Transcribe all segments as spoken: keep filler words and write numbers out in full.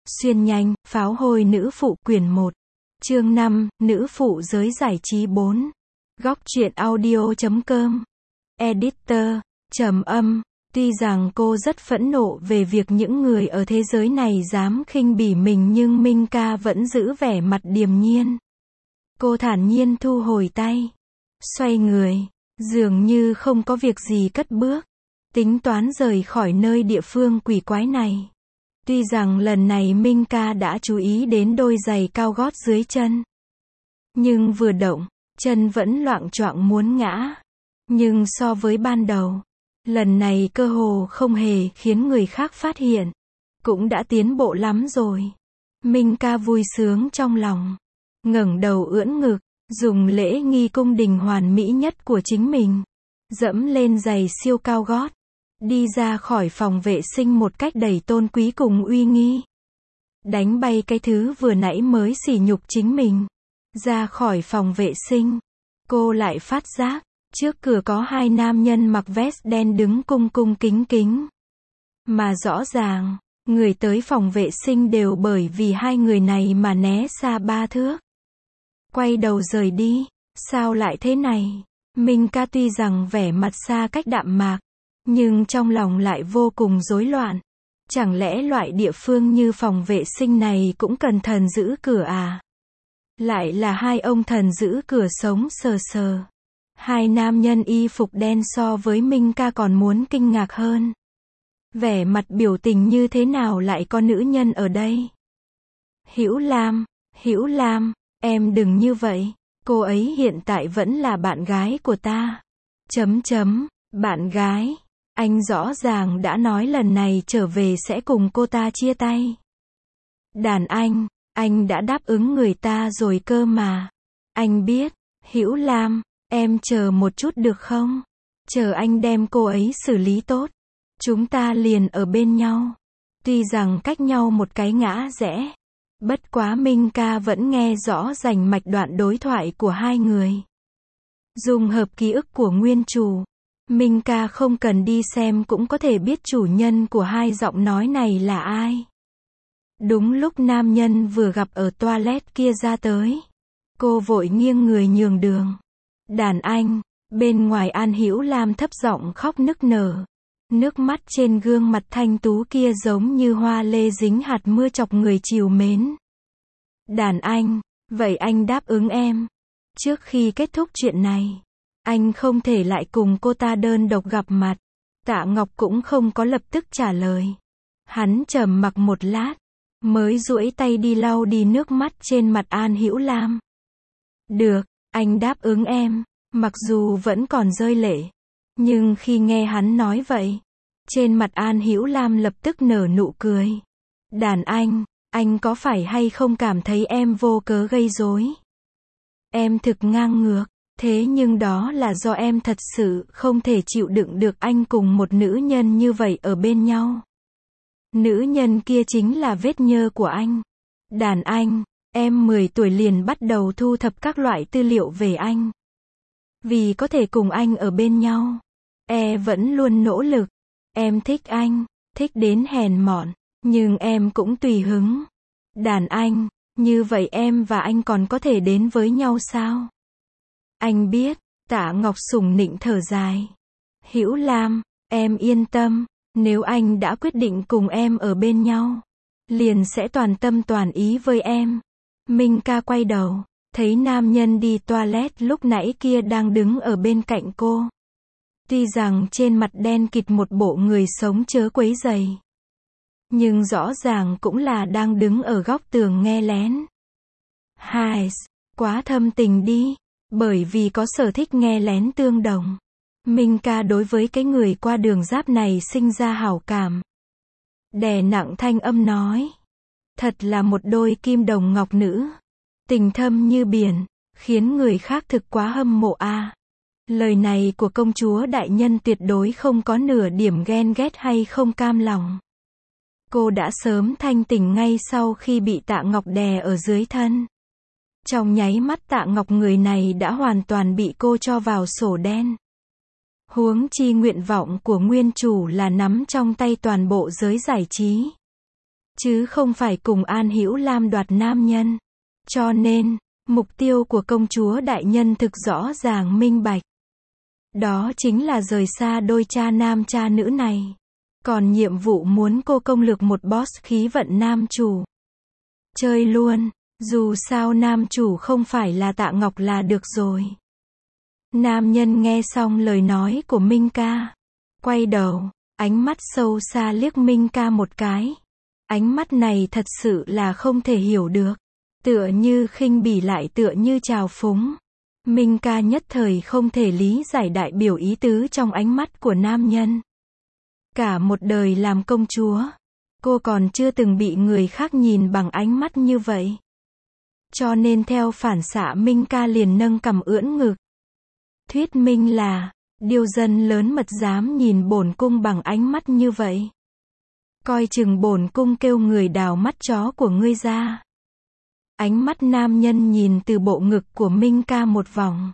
Xuyên nhanh, pháo hôi nữ phụ quyển một. Chương năm, nữ phụ giới giải trí bốn. Góc truyện audio chấm com. Editor, trầm âm. Tuy rằng cô rất phẫn nộ về việc những người ở thế giới này dám khinh bỉ mình nhưng Minh Ca vẫn giữ vẻ mặt điềm nhiên. Cô thản nhiên thu hồi tay. Xoay người, dường như không có việc gì cất bước. Tính toán rời khỏi nơi địa phương quỷ quái này. Tuy rằng lần này Minh Ca đã chú ý đến đôi giày cao gót dưới chân. Nhưng vừa động, chân vẫn loạng choạng muốn ngã. Nhưng so với ban đầu, lần này cơ hồ không hề khiến người khác phát hiện. Cũng đã tiến bộ lắm rồi. Minh Ca vui sướng trong lòng. Ngẩng đầu ưỡn ngực, dùng lễ nghi cung đình hoàn mỹ nhất của chính mình. Dẫm lên giày siêu cao gót. Đi ra khỏi phòng vệ sinh một cách đầy tôn quý cùng uy nghi. Đánh bay cái thứ vừa nãy mới sỉ nhục chính mình. Ra khỏi phòng vệ sinh, cô lại phát giác, trước cửa có hai nam nhân mặc vest đen đứng cung cung kính kính. Mà rõ ràng, người tới phòng vệ sinh đều bởi vì hai người này mà né xa ba thước. Quay đầu rời đi, sao lại thế này? Minh Ca tuy rằng vẻ mặt xa cách đạm mạc, nhưng trong lòng lại vô cùng rối loạn. Chẳng lẽ loại địa phương như phòng vệ sinh này cũng cần thần giữ cửa à? Lại là hai ông thần giữ cửa sống sờ sờ. Hai nam nhân y phục đen so với Minh Ca còn muốn kinh ngạc hơn. Vẻ mặt biểu tình như thế nào lại có nữ nhân ở đây? Hữu Lam, Hữu Lam, em đừng như vậy. Cô ấy hiện tại vẫn là bạn gái của ta. Chấm chấm, bạn gái. Anh rõ ràng đã nói lần này trở về sẽ cùng cô ta chia tay. Đàn anh, anh đã đáp ứng người ta rồi cơ mà. Anh biết, Hữu Lam, em chờ một chút được không? Chờ anh đem cô ấy xử lý tốt. Chúng ta liền ở bên nhau. Tuy rằng cách nhau một cái ngã rẽ. Bất quá Minh Ca vẫn nghe rõ rành mạch đoạn đối thoại của hai người. Dùng hợp ký ức của nguyên chủ. Minh Ca không cần đi xem cũng có thể biết chủ nhân của hai giọng nói này là ai. Đúng lúc nam nhân vừa gặp ở toilet kia ra tới. Cô vội nghiêng người nhường đường. Đàn anh, bên ngoài An Hữu Lam thấp giọng khóc nức nở. Nước mắt trên gương mặt thanh tú kia giống như hoa lê dính hạt mưa chọc người trìu mến. Đàn anh, vậy anh đáp ứng em. Trước khi kết thúc chuyện này, anh không thể lại cùng cô ta đơn độc gặp mặt. Tạ Ngọc cũng không có lập tức trả lời. Hắn trầm mặc một lát, mới duỗi tay đi lau đi nước mắt trên mặt An Hữu Lam. Được, anh đáp ứng em, mặc dù vẫn còn rơi lệ. Nhưng khi nghe hắn nói vậy, trên mặt An Hữu Lam lập tức nở nụ cười. Đàn anh, anh có phải hay không cảm thấy em vô cớ gây rối? Em thực ngang ngược. Thế nhưng đó là do em thật sự không thể chịu đựng được anh cùng một nữ nhân như vậy ở bên nhau. Nữ nhân kia chính là vết nhơ của anh. Đàn anh, em mười tuổi liền bắt đầu thu thập các loại tư liệu về anh. Vì có thể cùng anh ở bên nhau. Em vẫn luôn nỗ lực. Em thích anh, thích đến hèn mọn, nhưng em cũng tùy hứng. Đàn anh, như vậy em và anh còn có thể đến với nhau sao? Anh biết, Tạ Ngọc sủng nịnh thở dài. Hữu Lam, em yên tâm, nếu anh đã quyết định cùng em ở bên nhau, liền sẽ toàn tâm toàn ý với em. Minh Ca quay đầu, thấy nam nhân đi toilet lúc nãy kia đang đứng ở bên cạnh cô. Tuy rằng trên mặt đen kịt một bộ người sống chớ quấy rầy, nhưng rõ ràng cũng là đang đứng ở góc tường nghe lén. Hai, quá thâm tình đi. Bởi vì có sở thích nghe lén tương đồng, Minh Ca đối với cái người qua đường giáp này sinh ra hảo cảm. Đè nặng thanh âm nói. Thật là một đôi kim đồng ngọc nữ. Tình thâm như biển, khiến người khác thực quá hâm mộ a. À. Lời này của công chúa đại nhân tuyệt đối không có nửa điểm ghen ghét hay không cam lòng. Cô đã sớm thanh tỉnh ngay sau khi bị Tạ Ngọc đè ở dưới thân. Trong nháy mắt Tạ Ngọc người này đã hoàn toàn bị cô cho vào sổ đen. Huống chi nguyện vọng của nguyên chủ là nắm trong tay toàn bộ giới giải trí. chứ không phải cùng An Hữu Lam đoạt nam nhân. Cho nên, mục tiêu của công chúa đại nhân thực rõ ràng minh bạch. Đó chính là rời xa đôi cha nam cha nữ này. Còn nhiệm vụ muốn cô công lược một boss khí vận nam chủ. Chơi luôn, dù sao nam chủ không phải là Tạ Ngọc là được rồi. Nam nhân nghe xong lời nói của Minh ca. Quay đầu, ánh mắt sâu xa liếc Minh ca một cái. Ánh mắt này thật sự là không thể hiểu được. Tựa như khinh bỉ lại tựa như trào phúng. Minh ca nhất thời không thể lý giải đại biểu ý tứ trong ánh mắt của nam nhân. Cả một đời làm công chúa, cô còn chưa từng bị người khác nhìn bằng ánh mắt như vậy. Cho nên theo phản xạ Minh ca liền nâng cằm ưỡn ngực. Thuyết minh là, điều dân lớn mật dám nhìn bổn cung bằng ánh mắt như vậy. Coi chừng bổn cung kêu người đào mắt chó của ngươi ra. Ánh mắt nam nhân nhìn từ bộ ngực của Minh ca một vòng.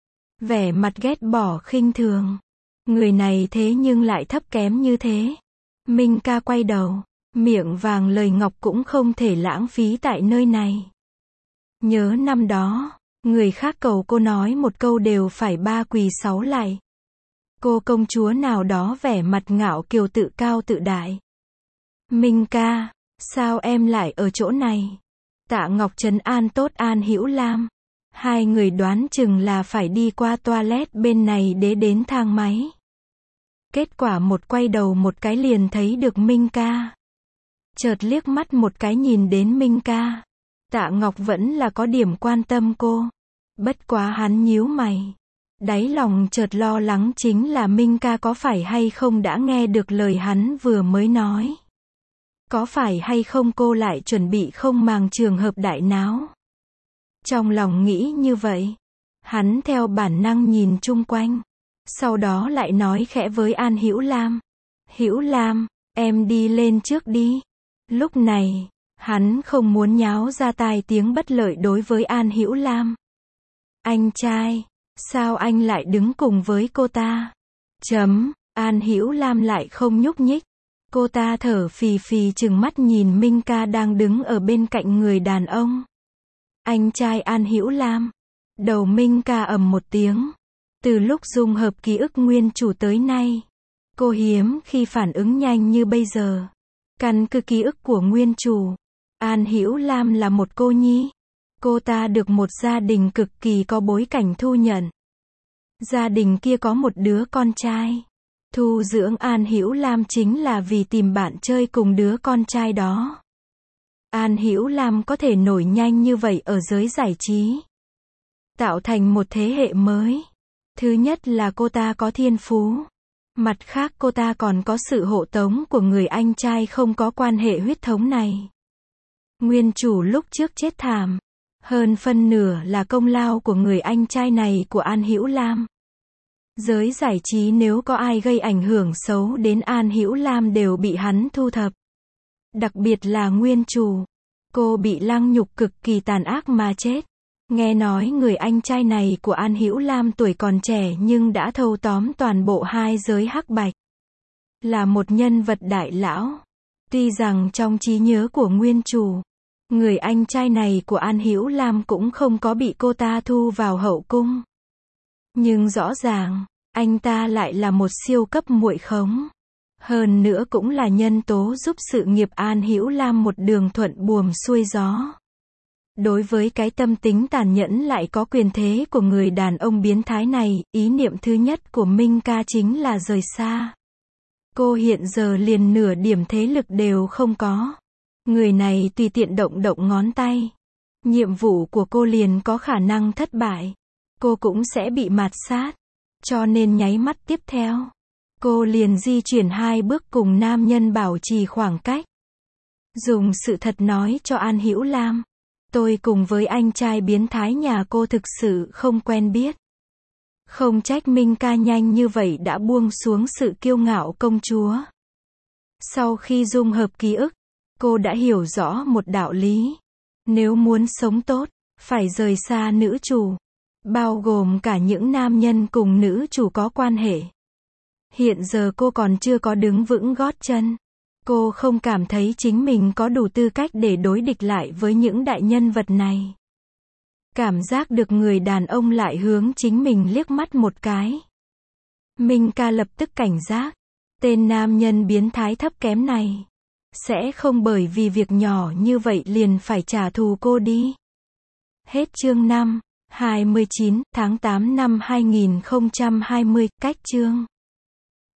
Vẻ mặt ghét bỏ khinh thường. Người này thế nhưng lại thấp kém như thế. Minh ca quay đầu, miệng vàng lời ngọc cũng không thể lãng phí tại nơi này. Nhớ năm đó, người khác cầu cô nói một câu đều phải ba quỳ sáu lạy. Cô công chúa nào đó vẻ mặt ngạo kiều tự cao tự đại. Minh ca, sao em lại ở chỗ này? Tạ Ngọc trấn an tốt An Hữu Lam. Hai người đoán chừng là phải đi qua toilet bên này để đến thang máy. Kết quả một quay đầu một cái liền thấy được Minh ca. Chợt liếc mắt một cái nhìn đến Minh ca. Tạ Ngọc vẫn là có điểm quan tâm cô. Bất quá hắn nhíu mày. Đáy lòng chợt lo lắng chính là Minh ca có phải hay không đã nghe được lời hắn vừa mới nói. Có phải hay không cô lại chuẩn bị không màng trường hợp đại náo. Trong lòng nghĩ như vậy, hắn theo bản năng nhìn chung quanh. Sau đó lại nói khẽ với An Hữu Lam. Hữu Lam, em đi lên trước đi. Lúc này, hắn không muốn nháo ra tai tiếng bất lợi đối với An Hữu Lam. Anh trai, sao anh lại đứng cùng với cô ta? Chấm, An Hữu Lam lại không nhúc nhích. Cô ta thở phì phì chừng mắt nhìn Minh ca đang đứng ở bên cạnh người đàn ông. Anh trai An Hữu Lam. Đầu Minh ca ầm một tiếng. Từ lúc dung hợp ký ức nguyên chủ tới nay, cô hiếm khi phản ứng nhanh như bây giờ. Căn cứ ký ức của nguyên chủ, An Hữu Lam là một cô nhi. Cô ta được một gia đình cực kỳ có bối cảnh thu nhận. Gia đình kia có một đứa con trai. Thu dưỡng An Hữu Lam chính là vì tìm bạn chơi cùng đứa con trai đó. An Hữu Lam có thể nổi nhanh như vậy ở giới giải trí, tạo thành một thế hệ mới. Thứ nhất là cô ta có thiên phú. Mặt khác cô ta còn có sự hộ tống của người anh trai không có quan hệ huyết thống này. Nguyên chủ lúc trước chết thảm. Hơn phân nửa là công lao của người anh trai này của An Hữu Lam. Giới giải trí nếu có ai gây ảnh hưởng xấu đến An Hữu Lam đều bị hắn thu thập. Đặc biệt là nguyên chủ. Cô bị lăng nhục cực kỳ tàn ác mà chết. Nghe nói người anh trai này của An Hữu Lam tuổi còn trẻ nhưng đã thâu tóm toàn bộ hai giới hắc bạch. Là một nhân vật đại lão. Tuy rằng trong trí nhớ của nguyên chủ, người anh trai này của An Hữu Lam cũng không có bị cô ta thu vào hậu cung. Nhưng rõ ràng, anh ta lại là một siêu cấp muội khống. Hơn nữa cũng là nhân tố giúp sự nghiệp An Hữu Lam một đường thuận buồm xuôi gió. Đối với cái tâm tính tàn nhẫn lại có quyền thế của người đàn ông biến thái này, ý niệm thứ nhất của Minh ca chính là rời xa. Cô hiện giờ liền nửa điểm thế lực đều không có. Người này tùy tiện động động ngón tay. Nhiệm vụ của cô liền có khả năng thất bại. Cô cũng sẽ bị mạt sát. Cho nên nháy mắt tiếp theo, cô liền di chuyển hai bước cùng nam nhân bảo trì khoảng cách. Dùng sự thật nói cho An Hữu Lam. Tôi cùng với anh trai biến thái nhà cô thực sự không quen biết. Không trách Minh ca nhanh như vậy đã buông xuống sự kiêu ngạo công chúa. Sau khi dung hợp ký ức, cô đã hiểu rõ một đạo lý. Nếu muốn sống tốt, phải rời xa nữ chủ. Bao gồm cả những nam nhân cùng nữ chủ có quan hệ. Hiện giờ cô còn chưa có đứng vững gót chân. Cô không cảm thấy chính mình có đủ tư cách để đối địch lại với những đại nhân vật này. Cảm giác được người đàn ông lại hướng chính mình liếc mắt một cái. Minh ca lập tức cảnh giác. Tên nam nhân biến thái thấp kém này sẽ không bởi vì việc nhỏ như vậy liền phải trả thù cô đi. Hết chương năm, hai mươi chín tháng tám năm hai nghìn không trăm hai mươi, cách chương